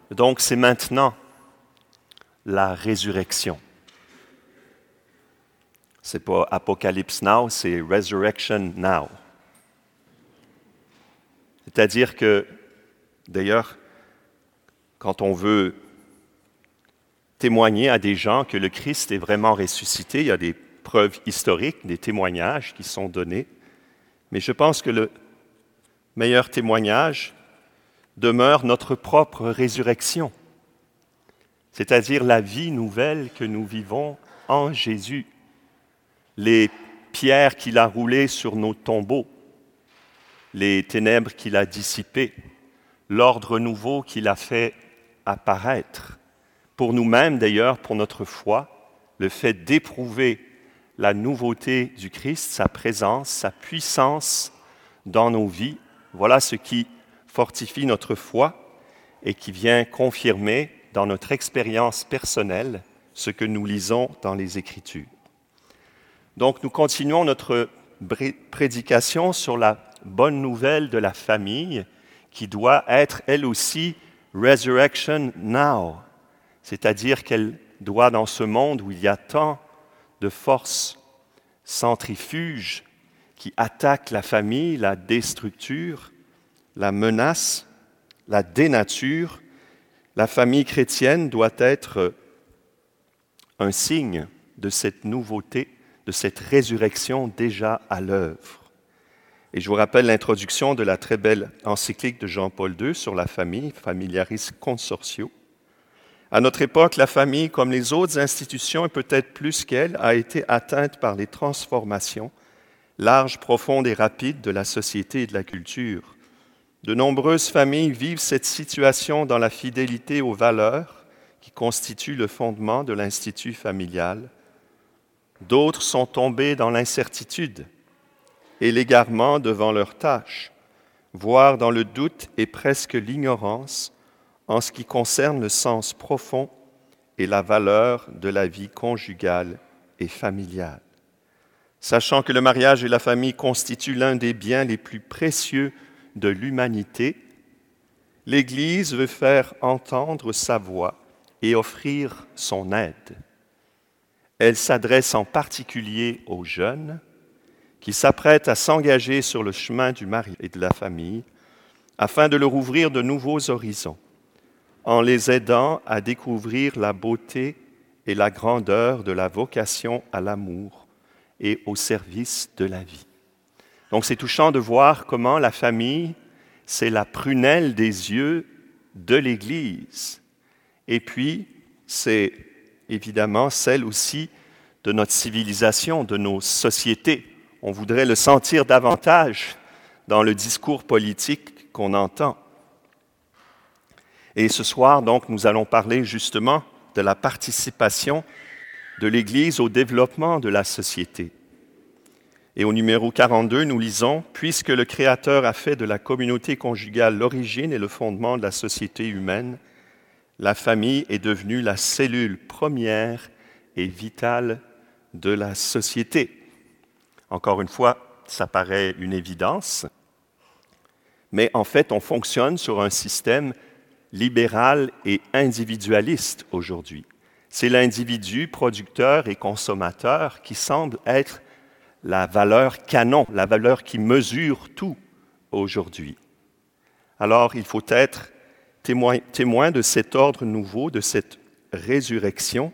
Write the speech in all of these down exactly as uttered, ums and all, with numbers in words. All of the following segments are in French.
Donc c'est maintenant la résurrection. C'est pas Apocalypse Now, c'est Resurrection Now. C'est-à-dire que, d'ailleurs, quand on veut témoigner à des gens que le Christ est vraiment ressuscité, il y a des preuves historiques, des témoignages qui sont donnés. Mais je pense que le meilleur témoignage demeure notre propre résurrection, c'est-à-dire la vie nouvelle que nous vivons en Jésus. Les pierres qu'il a roulées sur nos tombeaux, les ténèbres qu'il a dissipées, l'ordre nouveau qu'il a fait apparaître. Pour nous-mêmes, d'ailleurs, pour notre foi, le fait d'éprouver la nouveauté du Christ, sa présence, sa puissance dans nos vies, voilà ce qui fortifie notre foi et qui vient confirmer dans notre expérience personnelle ce que nous lisons dans les Écritures. Donc, nous continuons notre prédication sur la bonne nouvelle de la famille qui doit être, elle aussi, Resurrection Now, c'est-à-dire qu'elle doit, dans ce monde où il y a tant de forces centrifuges qui attaquent la famille, la déstructurent, la menacent, la dénaturent, la famille chrétienne doit être un signe de cette nouveauté, de cette résurrection déjà à l'œuvre. Et je vous rappelle l'introduction de la très belle encyclique de Jean-Paul deux sur la famille, Familiaris Consortio. À notre époque, la famille, comme les autres institutions, et peut-être plus qu'elle, a été atteinte par les transformations larges, profondes et rapides de la société et de la culture. De nombreuses familles vivent cette situation dans la fidélité aux valeurs qui constituent le fondement de l'institut familial. D'autres sont tombées dans l'incertitude et l'égarement devant leurs tâches, voire dans le doute et presque l'ignorance en ce qui concerne le sens profond et la valeur de la vie conjugale et familiale. Sachant que le mariage et la famille constituent l'un des biens les plus précieux de l'humanité, l'Église veut faire entendre sa voix et offrir son aide. Elle s'adresse en particulier aux jeunes qui s'apprêtent à s'engager sur le chemin du mari et de la famille afin de leur ouvrir de nouveaux horizons, en les aidant à découvrir la beauté et la grandeur de la vocation à l'amour et au service de la vie. Donc c'est touchant de voir comment la famille, c'est la prunelle des yeux de l'Église. Et puis, c'est évidemment celle aussi de notre civilisation, de nos sociétés. On voudrait le sentir davantage dans le discours politique qu'on entend. Et ce soir, donc, nous allons parler justement de la participation de l'Église au développement de la société. Et au numéro quarante-deux, nous lisons « Puisque le Créateur a fait de la communauté conjugale l'origine et le fondement de la société humaine, la famille est devenue la cellule première et vitale de la société. » Encore une fois, ça paraît une évidence, mais en fait, on fonctionne sur un système libéral et individualiste aujourd'hui. C'est l'individu producteur et consommateur qui semble être la valeur canon, la valeur qui mesure tout aujourd'hui. Alors, il faut être témoin, témoin de cet ordre nouveau, de cette résurrection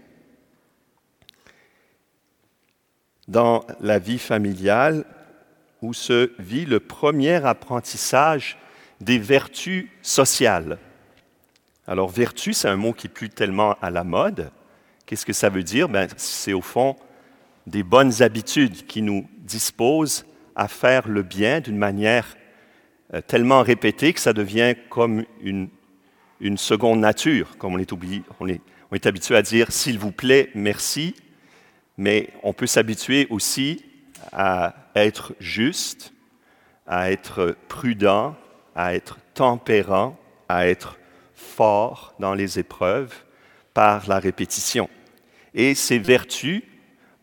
dans la vie familiale où se vit le premier apprentissage des vertus sociales. Alors, vertu, c'est un mot qui n'est plus tellement à la mode. Qu'est-ce que ça veut dire? Ben, c'est au fond des bonnes habitudes qui nous disposent à faire le bien d'une manière euh, tellement répétée que ça devient comme une, une seconde nature, comme on est, oublié, on est, on est habitué à dire « s'il vous plaît, merci », mais on peut s'habituer aussi à être juste, à être prudent, à être tempérant, à être fort dans les épreuves par la répétition. Et ces vertus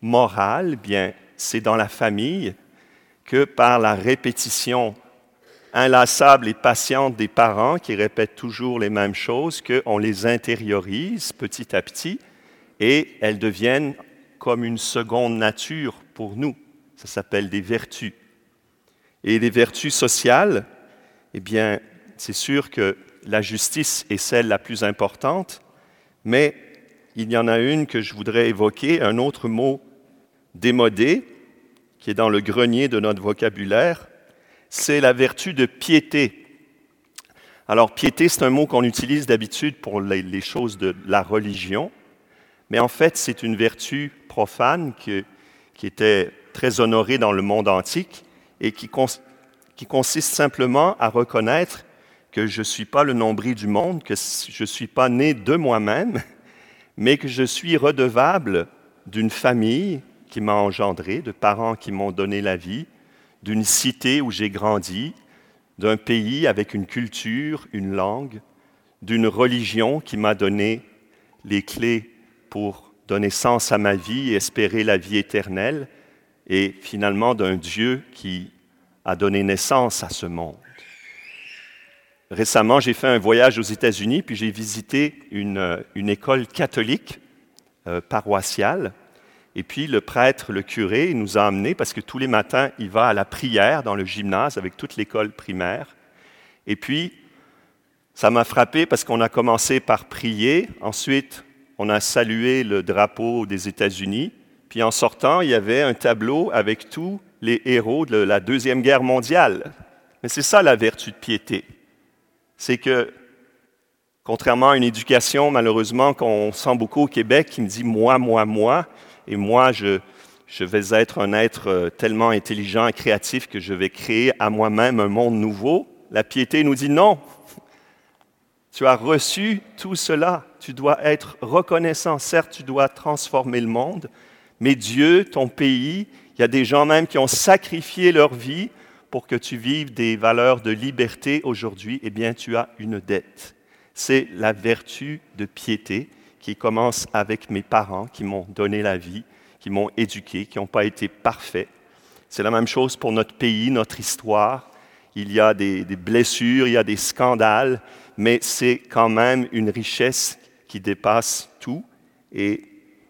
morales, bien, c'est dans la famille que par la répétition inlassable et patiente des parents qui répètent toujours les mêmes choses, qu'on les intériorise petit à petit et elles deviennent comme une seconde nature pour nous. Ça s'appelle des vertus. Et les vertus sociales, eh bien, c'est sûr que la justice est celle la plus importante, mais il y en a une que je voudrais évoquer, un autre mot démodé, qui est dans le grenier de notre vocabulaire, c'est la vertu de piété. Alors, piété, c'est un mot qu'on utilise d'habitude pour les, les choses de la religion, mais en fait, c'est une vertu profane que, qui était très honorée dans le monde antique et qui, cons, qui consiste simplement à reconnaître que je ne suis pas le nombril du monde, que je ne suis pas né de moi-même, mais que je suis redevable d'une famille qui m'a engendré, de parents qui m'ont donné la vie, d'une cité où j'ai grandi, d'un pays avec une culture, une langue, d'une religion qui m'a donné les clés pour donner sens à ma vie et espérer la vie éternelle, et finalement d'un Dieu qui a donné naissance à ce monde. Récemment, j'ai fait un voyage aux États-Unis, puis j'ai visité une, une école catholique euh, paroissiale. Et puis le prêtre, le curé, il nous a emmenés, parce que tous les matins, il va à la prière dans le gymnase avec toute l'école primaire. Et puis, ça m'a frappé parce qu'on a commencé par prier. Ensuite, on a salué le drapeau des États-Unis. Puis en sortant, il y avait un tableau avec tous les héros de la Deuxième Guerre mondiale. Mais c'est ça la vertu de piété. C'est que, contrairement à une éducation, malheureusement, qu'on sent beaucoup au Québec, qui me dit « moi, moi, moi », et moi, je, je vais être un être tellement intelligent et créatif que je vais créer à moi-même un monde nouveau. La piété nous dit non. Tu as reçu tout cela. Tu dois être reconnaissant. Certes, tu dois transformer le monde, mais Dieu, ton pays, il y a des gens même qui ont sacrifié leur vie pour que tu vives des valeurs de liberté aujourd'hui. Eh bien, tu as une dette. C'est la vertu de piété qui commence avec mes parents qui m'ont donné la vie, qui m'ont éduqué, qui n'ont pas été parfaits. C'est la même chose pour notre pays, notre histoire. Il y a des, des blessures, il y a des scandales, mais c'est quand même une richesse qui dépasse tout et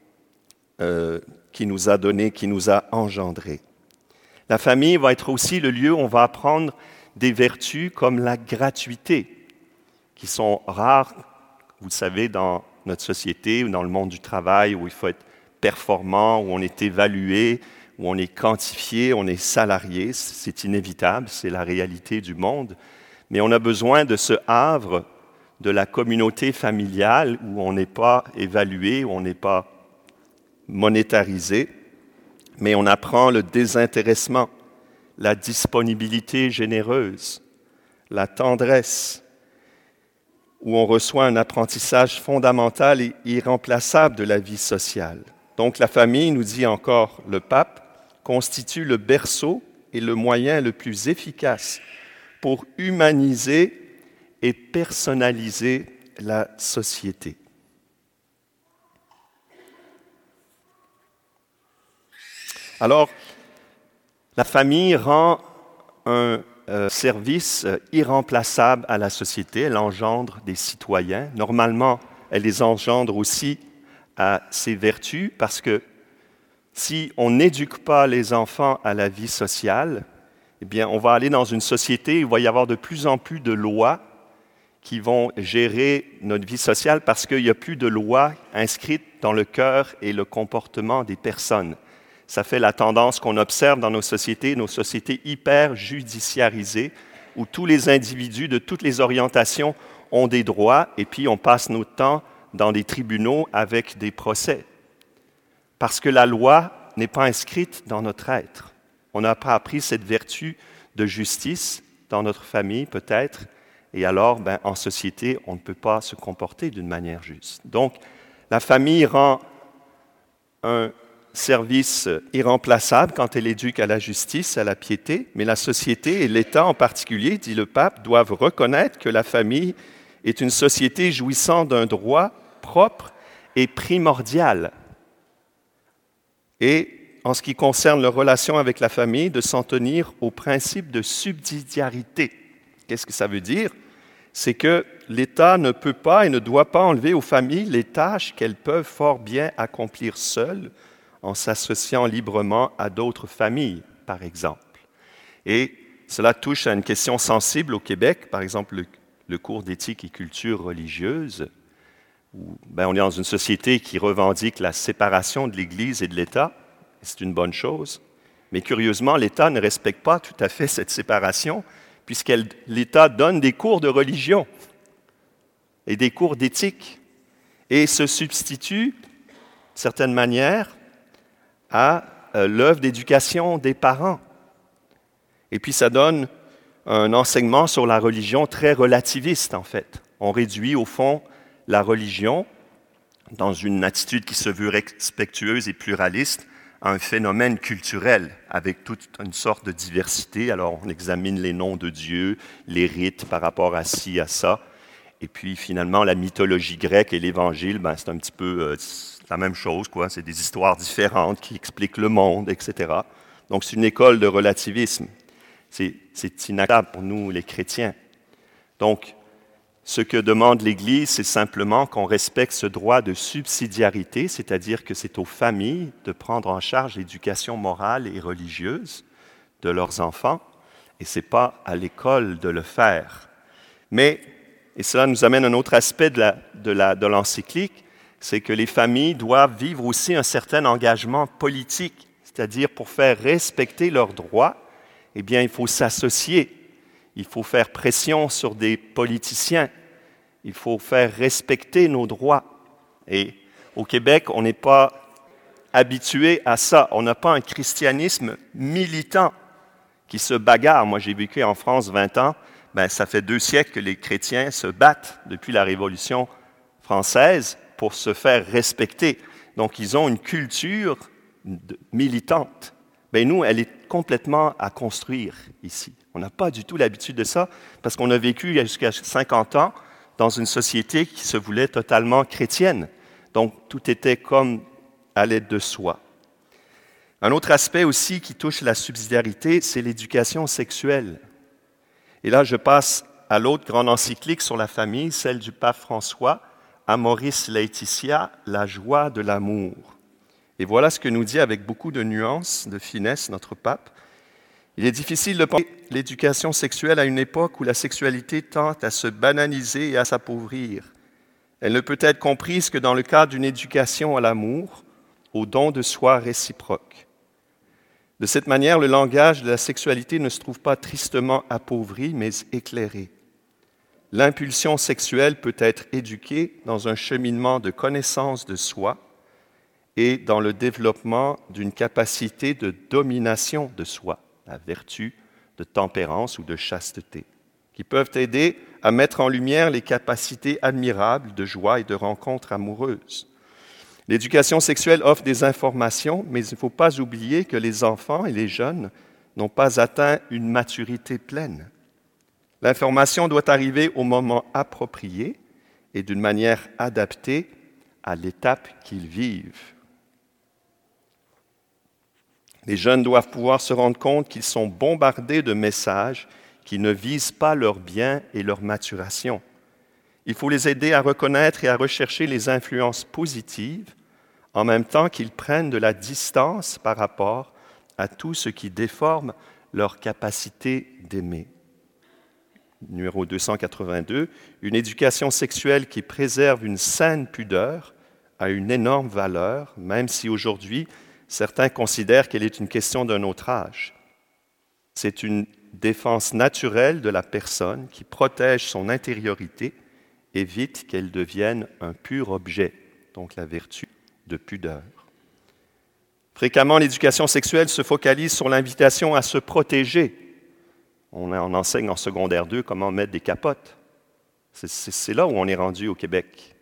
euh, qui nous a donné, qui nous a engendrés. La famille va être aussi le lieu où on va apprendre des vertus comme la gratuité, qui sont rares, vous le savez, dans notre société ou dans le monde du travail où il faut être performant, où on est évalué, où on est quantifié, on est salarié. C'est inévitable, c'est la réalité du monde. Mais on a besoin de ce havre de la communauté familiale où on n'est pas évalué, où on n'est pas monétarisé, mais on apprend le désintéressement, la disponibilité généreuse, la tendresse, où on reçoit un apprentissage fondamental et irremplaçable de la vie sociale. Donc la famille, nous dit encore le pape, constitue le berceau et le moyen le plus efficace pour humaniser et personnaliser la société. Alors, la famille rend un euh, service euh, irremplaçable à la société. Elle engendre des citoyens. Normalement, elle les engendre aussi à ses vertus, parce que si on n'éduque pas les enfants à la vie sociale, eh bien, on va aller dans une société où il va y avoir de plus en plus de lois qui vont gérer notre vie sociale parce qu'il n'y a plus de lois inscrites dans le cœur et le comportement des personnes. Ça fait la tendance qu'on observe dans nos sociétés, nos sociétés hyper judiciarisées, où tous les individus de toutes les orientations ont des droits et puis on passe notre temps dans des tribunaux avec des procès. Parce que la loi n'est pas inscrite dans notre être. On n'a pas appris cette vertu de justice dans notre famille peut-être, et alors ben, en société, on ne peut pas se comporter d'une manière juste. Donc, la famille rend un service irremplaçable quand elle éduque à la justice, à la piété, mais la société et l'État en particulier, dit le pape, doivent reconnaître que la famille est une société jouissant d'un droit propre et primordial. Et en ce qui concerne leur relation avec la famille, de s'en tenir au principe de subsidiarité. Qu'est-ce que ça veut dire? C'est que l'État ne peut pas et ne doit pas enlever aux familles les tâches qu'elles peuvent fort bien accomplir seules en s'associant librement à d'autres familles, par exemple. Et cela touche à une question sensible au Québec, par exemple le, le cours d'éthique et culture religieuse, où ben, on est dans une société qui revendique la séparation de l'Église et de l'État, et c'est une bonne chose, mais curieusement, l'État ne respecte pas tout à fait cette séparation, puisque l'État donne des cours de religion et des cours d'éthique, et se substitue, d'une certaine manière, à euh, l'œuvre d'éducation des parents. Et puis ça donne un enseignement sur la religion très relativiste, en fait. On réduit, au fond, la religion, dans une attitude qui se veut respectueuse et pluraliste, à un phénomène culturel, avec toute une sorte de diversité. Alors, on examine les noms de Dieu, les rites par rapport à ci, à ça. Et puis, finalement, la mythologie grecque et l'Évangile, ben, c'est un petit peu euh, la même chose, quoi. C'est des histoires différentes qui expliquent le monde, et cetera. Donc, c'est une école de relativisme. C'est, c'est inacceptable pour nous, les chrétiens. Donc, ce que demande l'Église, c'est simplement qu'on respecte ce droit de subsidiarité, c'est-à-dire que c'est aux familles de prendre en charge l'éducation morale et religieuse de leurs enfants, et ce n'est pas à l'école de le faire. Mais, et cela nous amène à un autre aspect de, la, de, la, de l'encyclique, c'est que les familles doivent vivre aussi un certain engagement politique, c'est-à-dire pour faire respecter leurs droits, eh bien, il faut s'associer. Il faut faire pression sur des politiciens. Il faut faire respecter nos droits. Et au Québec, on n'est pas habitué à ça. On n'a pas un christianisme militant qui se bagarre. Moi, j'ai vécu en France vingt ans. Ben, ça fait deux siècles que les chrétiens se battent depuis la Révolution française pour se faire respecter. Donc, ils ont une culture militante. Ben, nous, elle est complètement à construire ici. On n'a pas du tout l'habitude de ça, parce qu'on a vécu jusqu'à cinquante ans dans une société qui se voulait totalement chrétienne. Donc, tout était comme à l'aide de soi. Un autre aspect aussi qui touche la subsidiarité, c'est l'éducation sexuelle. Et là, je passe à l'autre grande encyclique sur la famille, celle du pape François, Amoris Laetitia, la joie de l'amour. Et voilà ce que nous dit avec beaucoup de nuances, de finesse, notre pape. Il est difficile de penser l'éducation sexuelle à une époque où la sexualité tend à se banaliser et à s'appauvrir. Elle ne peut être comprise que dans le cadre d'une éducation à l'amour, au don de soi réciproque. De cette manière, le langage de la sexualité ne se trouve pas tristement appauvri, mais éclairé. L'impulsion sexuelle peut être éduquée dans un cheminement de connaissance de soi et dans le développement d'une capacité de domination de soi, la vertu de tempérance ou de chasteté, qui peuvent aider à mettre en lumière les capacités admirables de joie et de rencontre amoureuse. L'éducation sexuelle offre des informations, mais il ne faut pas oublier que les enfants et les jeunes n'ont pas atteint une maturité pleine. L'information doit arriver au moment approprié et d'une manière adaptée à l'étape qu'ils vivent. Les jeunes doivent pouvoir se rendre compte qu'ils sont bombardés de messages qui ne visent pas leur bien et leur maturation. Il faut les aider à reconnaître et à rechercher les influences positives en même temps qu'ils prennent de la distance par rapport à tout ce qui déforme leur capacité d'aimer. Numéro deux cent quatre-vingt-deux, une éducation sexuelle qui préserve une saine pudeur a une énorme valeur, même si aujourd'hui, certains considèrent qu'elle est une question d'un autre âge. C'est une défense naturelle de la personne qui protège son intériorité, évite qu'elle devienne un pur objet, donc la vertu de pudeur. Fréquemment, l'éducation sexuelle se focalise sur l'invitation à se protéger. On, on enseigne en secondaire deux comment mettre des capotes. C'est, c'est, c'est là où on est rendu au Québec.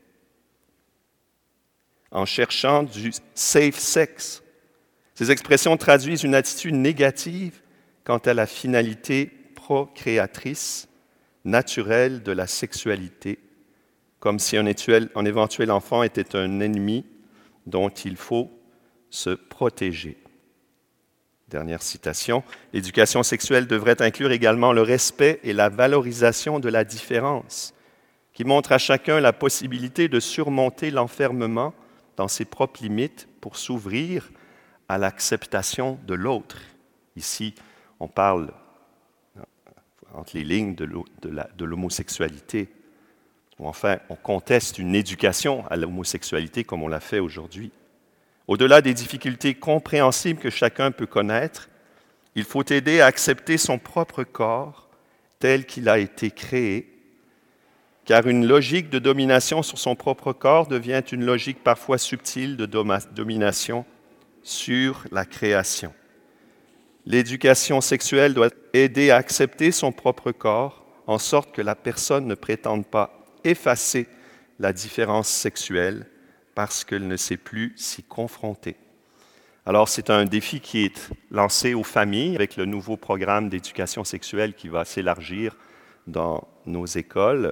En cherchant du safe sex. Ces expressions traduisent une attitude négative quant à la finalité procréatrice naturelle de la sexualité, comme si un éventuel, un éventuel enfant était un ennemi dont il faut se protéger. Dernière citation. L'éducation sexuelle devrait inclure également le respect et la valorisation de la différence, qui montre à chacun la possibilité de surmonter l'enfermement dans ses propres limites pour s'ouvrir à l'acceptation de l'autre. Ici, on parle entre les lignes de, de, la, de l'homosexualité, ou enfin, on conteste une éducation à l'homosexualité comme on l'a fait aujourd'hui. Au-delà des difficultés compréhensibles que chacun peut connaître, il faut aider à accepter son propre corps tel qu'il a été créé, car une logique de domination sur son propre corps devient une logique parfois subtile de domination sur la création. L'éducation sexuelle doit aider à accepter son propre corps en sorte que la personne ne prétende pas effacer la différence sexuelle parce qu'elle ne sait plus s'y confronter. Alors, c'est un défi qui est lancé aux familles avec le nouveau programme d'éducation sexuelle qui va s'élargir dans nos écoles,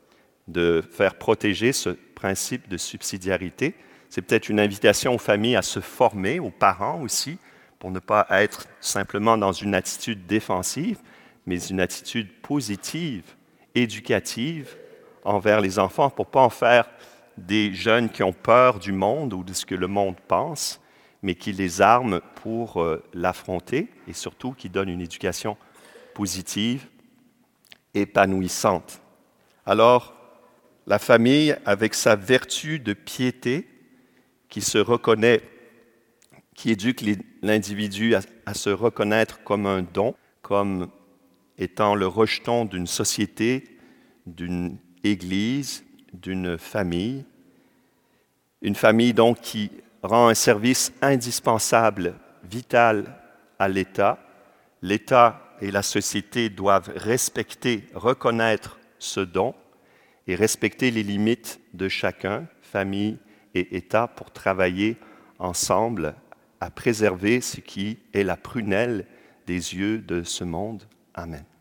de faire protéger ce principe de subsidiarité. C'est peut-être une invitation aux familles à se former, aux parents aussi, pour ne pas être simplement dans une attitude défensive, mais une attitude positive, éducative envers les enfants, pour ne pas en faire des jeunes qui ont peur du monde ou de ce que le monde pense, mais qui les arment pour euh, l'affronter et surtout qui donnent une éducation positive, épanouissante. Alors, la famille, avec sa vertu de piété, qui se reconnaît, qui éduque l'individu à, à se reconnaître comme un don, comme étant le rejeton d'une société, d'une église, d'une famille. Une famille donc qui rend un service indispensable, vital à l'État. L'État et la société doivent respecter, reconnaître ce don et respecter les limites de chacun, famille et État, pour travailler ensemble à préserver ce qui est la prunelle des yeux de ce monde. Amen.